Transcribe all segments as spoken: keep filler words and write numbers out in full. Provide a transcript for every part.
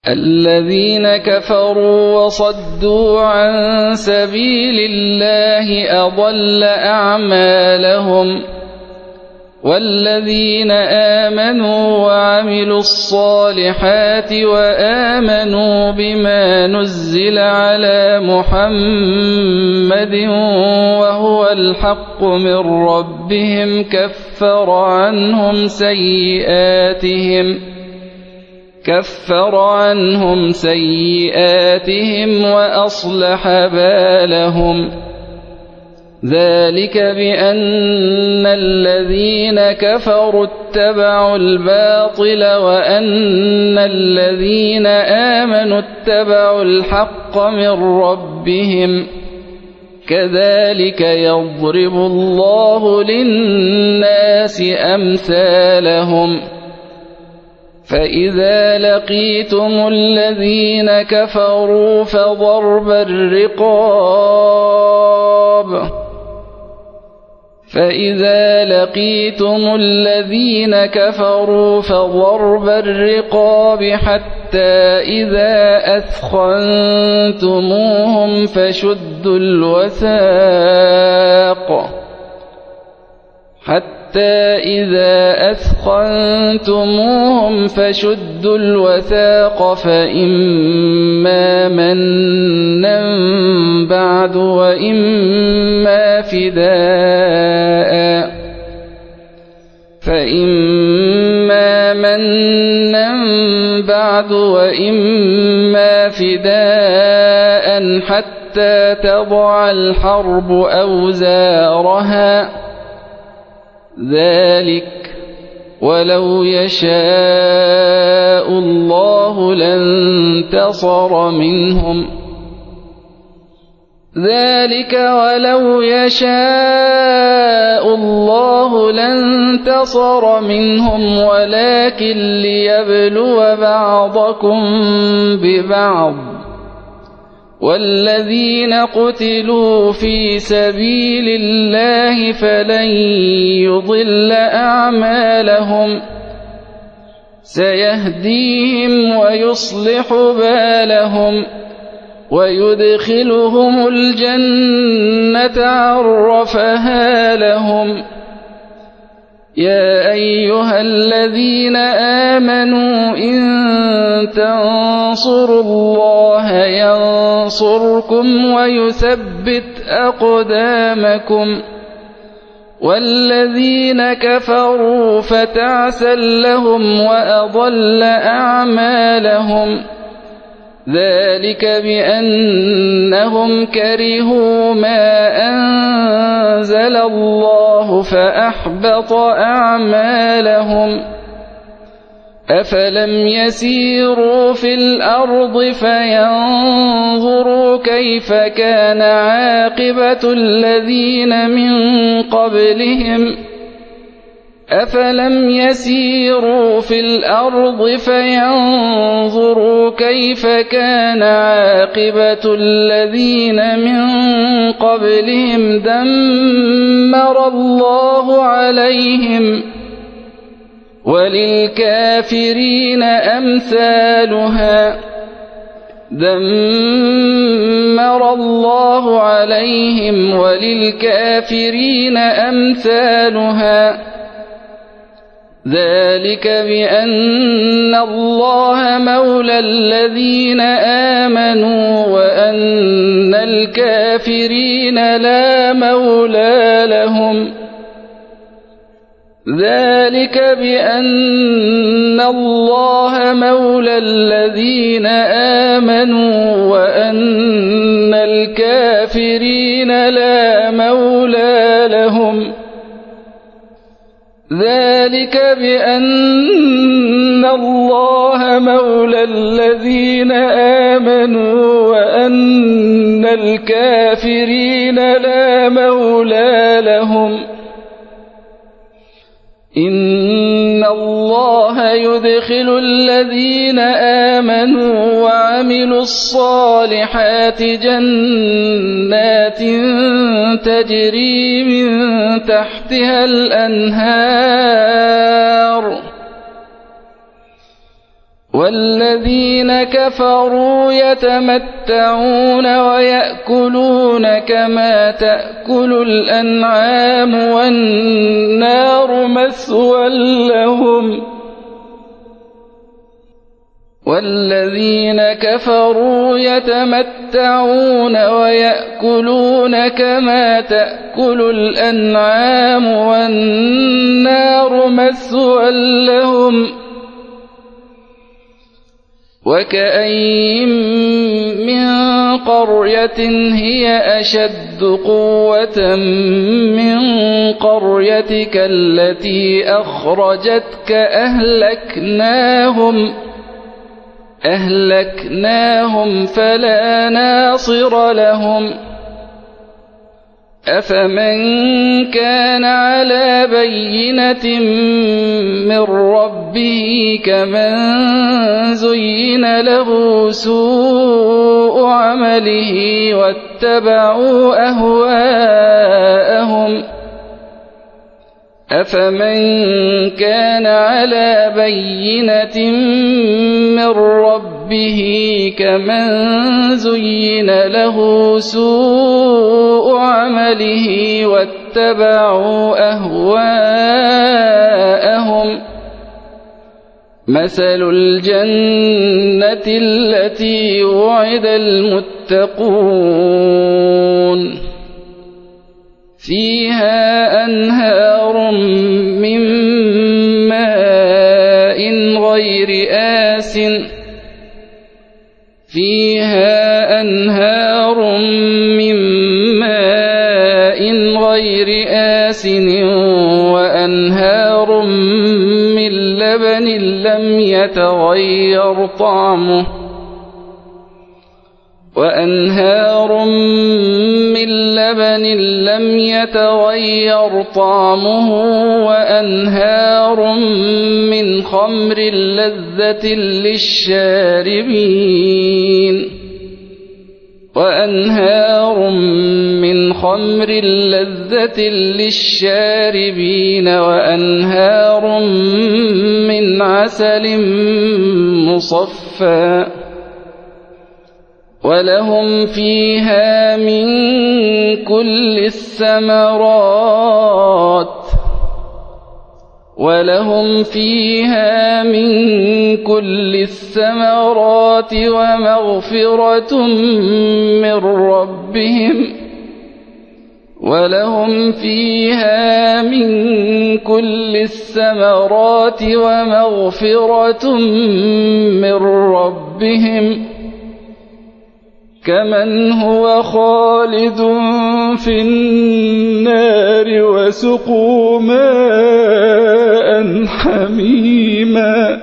الذين كفروا وصدوا عن سبيل الله أضل أعمالهم والذين آمنوا وعملوا الصالحات وآمنوا بما نزل على محمد وهو الحق من ربهم كفر عنهم سيئاتهم كفر عنهم سيئاتهم وأصلح بالهم ذلك بأن الذين كفروا اتبعوا الباطل وأن الذين آمنوا اتبعوا الحق من ربهم كذلك يضرب الله للناس أمثالهم فإذا لقيتم الذين كفروا فضرب الرقاب فإذا لقيتم الذين كفروا فضرب الرقاب حتى إذا أثخنتموهم فشدوا الوثاق حتى إذا أثخنتموهم فشدوا الوثاق فإما منا بعد وإما فداء فإما منا بعد وإما فداء حتى تضع الحرب أوزارها ذلك ولو يشاء الله لانتصر منهم ذلك ولو يشاء الله لانتصر منهم ولكن ليبلو بعضكم ببعض والذين قتلوا في سبيل الله فلن يضل أعمالهم سيهديهم ويصلح بالهم ويدخلهم الجنة عرفها لهم يا أيها الذين آمنوا إن تنصروا الله ينصركم ويثبت أقدامكم والذين كفروا فتعسا لهم وأضل أعمالهم ذلك بأنهم كرهوا ما أنزل الله فأحبط أعمالهم أفلم يسيروا في الأرض فينظروا كيف كان عاقبة الذين من قبلهم أفلم يسيروا في الأرض فينظروا كيف كان عاقبة الذين من قبلهم دمر الله عليهم وللكافرين أمثالها دمر الله عليهم وللكافرين أمثالها ذلك بأن الله مولى الذين آمنوا وأن الكافرين لا مولى لهم ذلك بأن الله مولى الذين آمنوا وأن الكافرين لا مولى لهم ذلك بأن الله مولى الذين آمنوا وأن الكافرين لا مولى لهم إن الله يدخل الذين آمنوا وعملوا الصالحات جنات تجري من تحتها الأنهار والذين كفروا يتمتعون ويأكلون كما تأكل الأنعام والنار مثوى لهم والذين كفروا يتمتعون ويأكلون كما تأكل الأنعام والنار مثوى لهم وكأين من قرية هي أشد قوة من قريتك التي أخرجتك أهلكناهم أهلكناهم فلا ناصر لهم أفمن كان على بينة من ربه كمن زين له سوء عمله واتبعوا أهواءهم أفمن كان على بينة من ربه كمن زين له سوء عمله واتبعوا أهواءهم مثل الجنة التي وعد المتقون فيها أنهار من ماء غير آسٍ فيها أنهار من ماء غير آسن وأنهار من لبن لم يتغير طعمه وأنهار من لبن لم يتغير طعمه وأنهار من خمر لذة للشاربين وأنهار من خمر لذة للشاربين وأنهار من عسل مصفى ولهم فيها من كل الثمرات ولهم فيها من كل الثمرات ومغفرة من ربهم ولهم فيها من كل الثمرات ومغفرة من ربهم كمن هو خالد في النار وسقوا ماء حميما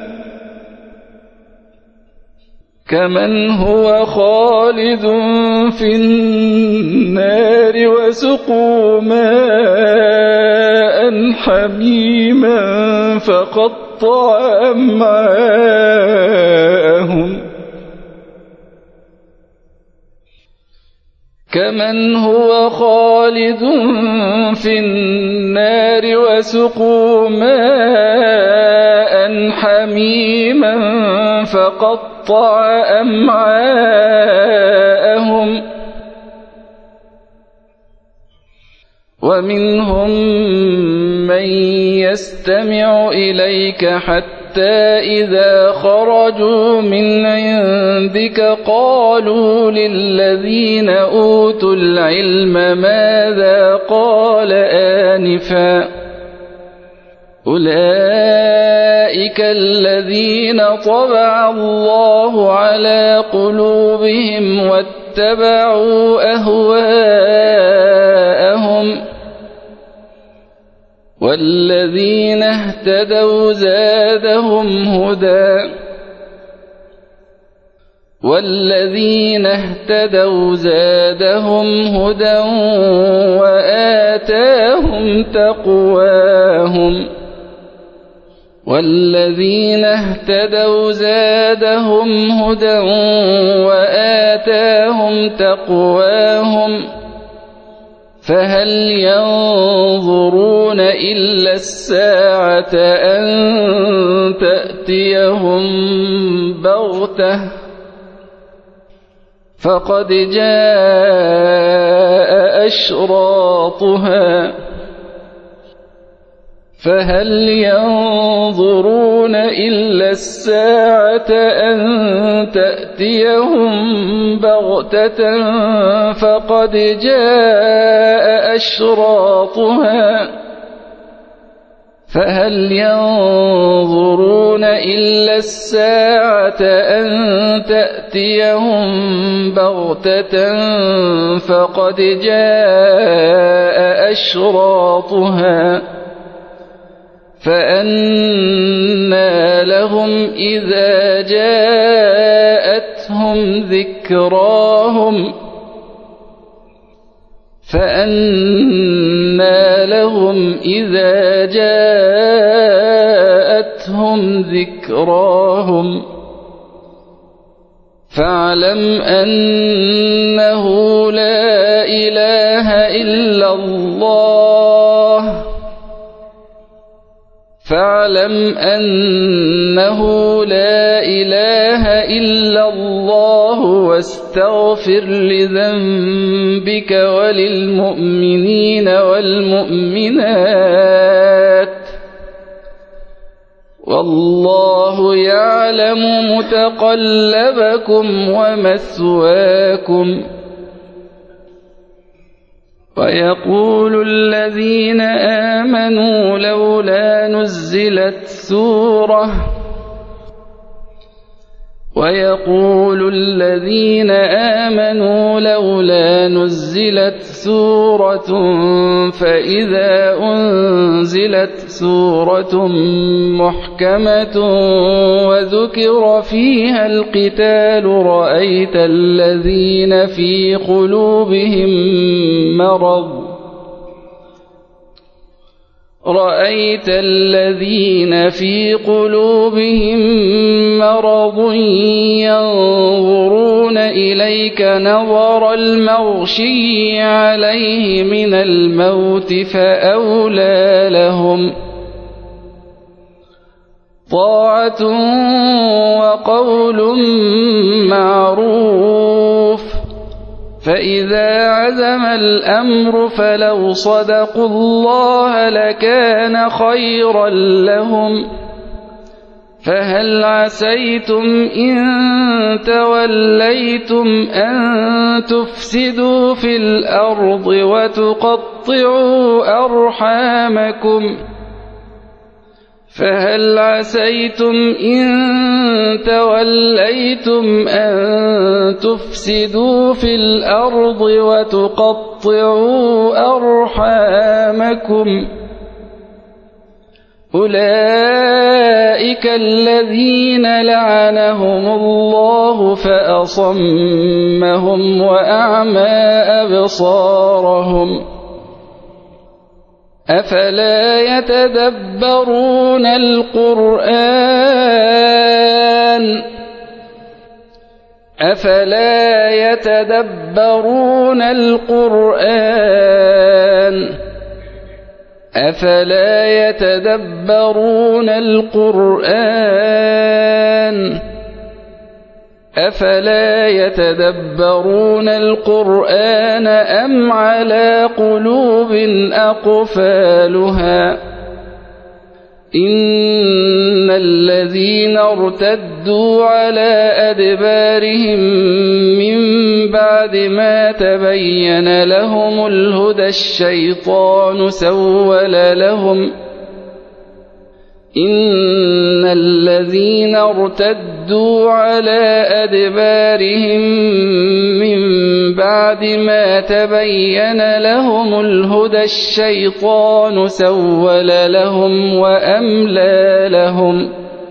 كمن هو خالد في النار وسقوا ماء حميما فقطع أمعاءهم كمن هو خالد في النار وسقوا ماء حميما فقطع أمعاءهم ومنهم من يستمع إليك حتى إذا خرجوا من عندك قالوا للذين أوتوا العلم ماذا قال آنفا أولئك الذين طبع الله على قلوبهم واتبعوا أهواءهم والذين اهتدوا زادهم هدى والذين اهتدوا زادهم هدى وآتاهم تقواهم والذين اهتدوا زادهم هدى وآتاهم تقواهم فهل ينظرون إلا الساعة أن تأتيهم بغتة فقد جاء أشراطها فهل ينظرون إلا الساعة أن تأتيهم بغتة فقد جاء أشراطها فهل ينظرون إلا الساعة أن تأتيهم بغتة فقد جاء أشراطها فأنى لهم إذا جاءتهم ذكراهم فأنى لهم إذا جاءتهم ذكراهم فاعلم أنه لا إله إلا الله فاعلم أنه لا إله إلا الله واستغفر لذنبك وللمؤمنين والمؤمنات والله يعلم متقلبكم ومثواكم ويقول الذين آمنوا لولا نزلت سورة ويقول الذين آمنوا لولا نزلت سورة فإذا أنزلت سورة محكمة وذكر فيها القتال رأيت الذين في قلوبهم مرض رأيت الذين في قلوبهم مرض ينظرون إليك نظر المغشي عليه من الموت فأولى لهم طاعة وقول معروف فإذا عزم الأمر فلو صدقوا الله لكان خيرا لهم فهل عسيتم إن توليتم أن تفسدوا في الأرض وتقطعوا أرحامكم فهل عسيتم إن توليتم أن تفسدوا في الأرض وتقطعوا أرحامكم أولئك الذين لعنهم الله فأصمهم وأعمى أبصارهم أفلا يتدبرون القرآن أفلا يتدبرون القرآن أفلا يتدبرون القرآن أفلا يتدبرون القرآن أم على قلوب أقفالها إن الذين ارتدوا على أدبارهم من بعد ما تبين لهم الهدى الشيطان سول لهم إن الذين ارتدوا على أدبارهم من بعد ما تبين لهم الهدى الشيطان سول لهم وأملى لهم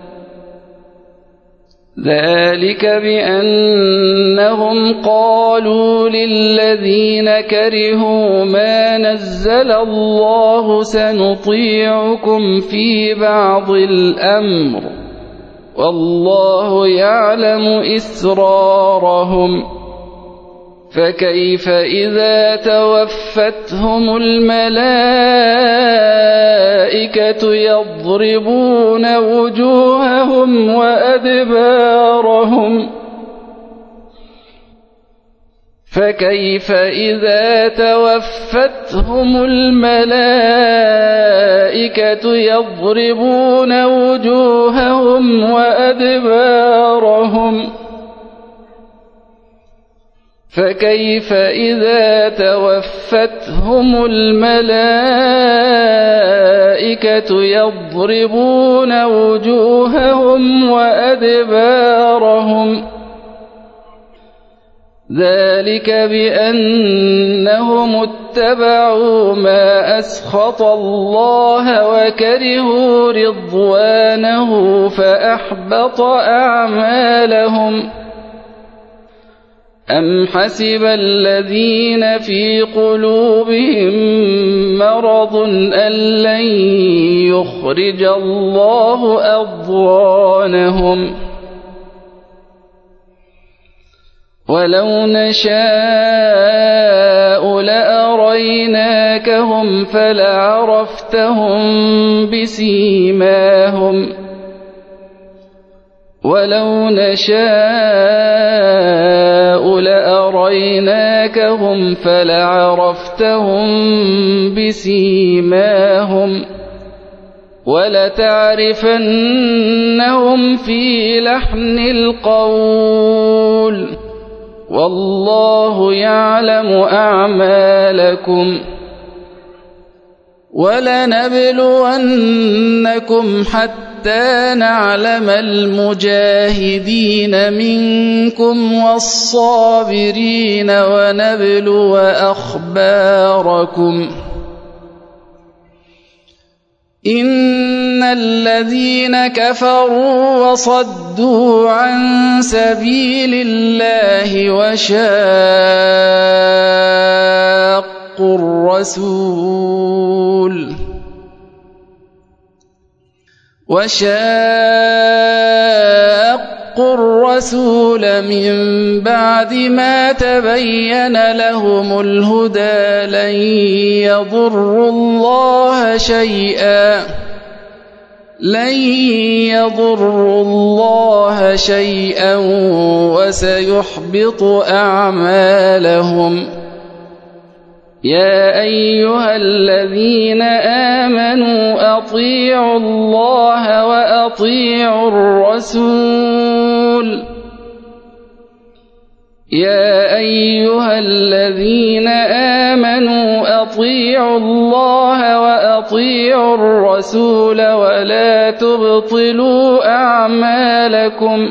ذلك بأنهم قالوا للذين كرهوا ما نزل الله سنطيعكم في بعض الأمر والله يعلم إسرارهم فكيف إذا توفتهم الملائكة يضربون وجوههم وأدبارهم فكيف إذا توفتهم الملائكة يضربون وجوههم وأدبارهم فكيف إذا توفتهم الملائكة يضربون وجوههم وأدبارهم ذلك بأنهم اتبعوا ما أسخط الله وكرهوا رضوانه فأحبط أعمالهم أم حسب الذين في قلوبهم مرض أن لن يخرج الله أضغانهم ولو نشاء لأريناكهم فلعرفتهم بسيماهم ولو نشاء لأريناكهم فلعرفتهم بسيماهم ولتعرفنهم في لحن القول والله يعلم أعمالكم ولنبلونكم حتى نعلم المجاهدين منكم والصابرين ونبلو أخباركم إن الذين كفروا وصدوا عن سبيل الله وشاقوا الرسول وشاقوا الرسول من بعد ما تبين لهم الهدى لن يضروا الله شيئا لن يضروا الله شيئا وسيحبط أعمالهم يا أيها الذين آمنوا أطيعوا الله وأطيعوا الرسول يا أيها الذين آمنوا أطيعوا الله وأطيعوا الرسول ولا تبطلوا أعمالكم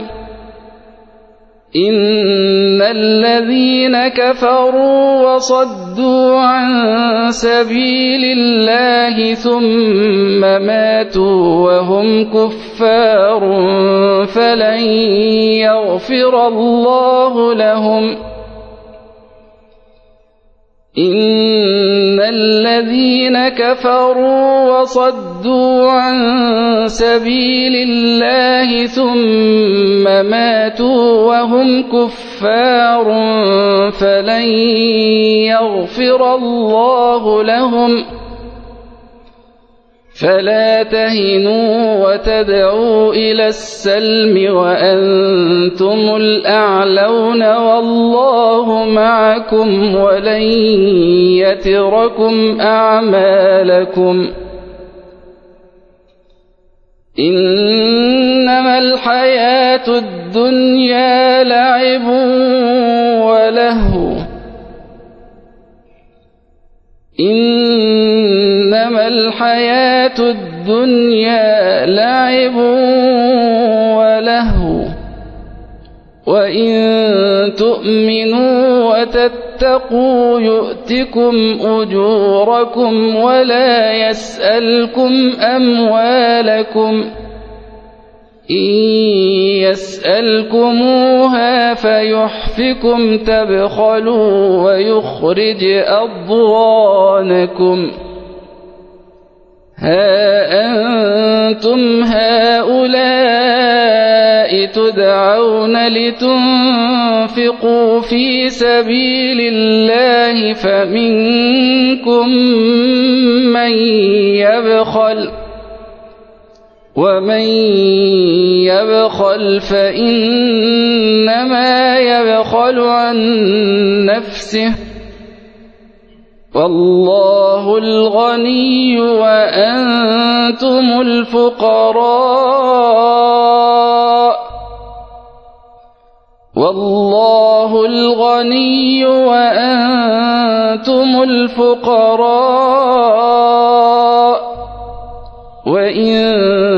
إن الذين كفروا وصدوا عن سبيل الله ثم ماتوا وهم كفار فلن يغفر الله لهم إن الذين كفروا وصدوا عن سبيل الله ثم ماتوا وهم كفار فلن يغفر الله لهم فلا تهنوا وتدعوا إلى السلم وأنتم الأعلون والله معكم ولن يتركم أعمالكم إنما الحياة الدنيا لعب ولهو إنما الحياة الدنيا لعب ولهو وإن تؤمنوا وتتقوا يؤتكم أجوركم ولا يسألكم أموالكم إن يسألكموها فيحفكم تبخلوا ويخرج أضغانكم ها أنتم هؤلاء تدعون لتنفقوا في سبيل الله فمنكم من يبخل ومن يبخل فإنما يبخل عن نفسه والله الغني وأنتم الفقراء والله الغني وأنتم الفقراء وإن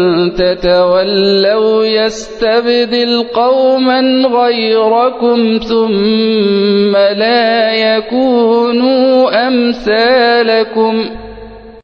تتولوا يستبدل قوما غيركم ثم لا يكونوا أمثالكم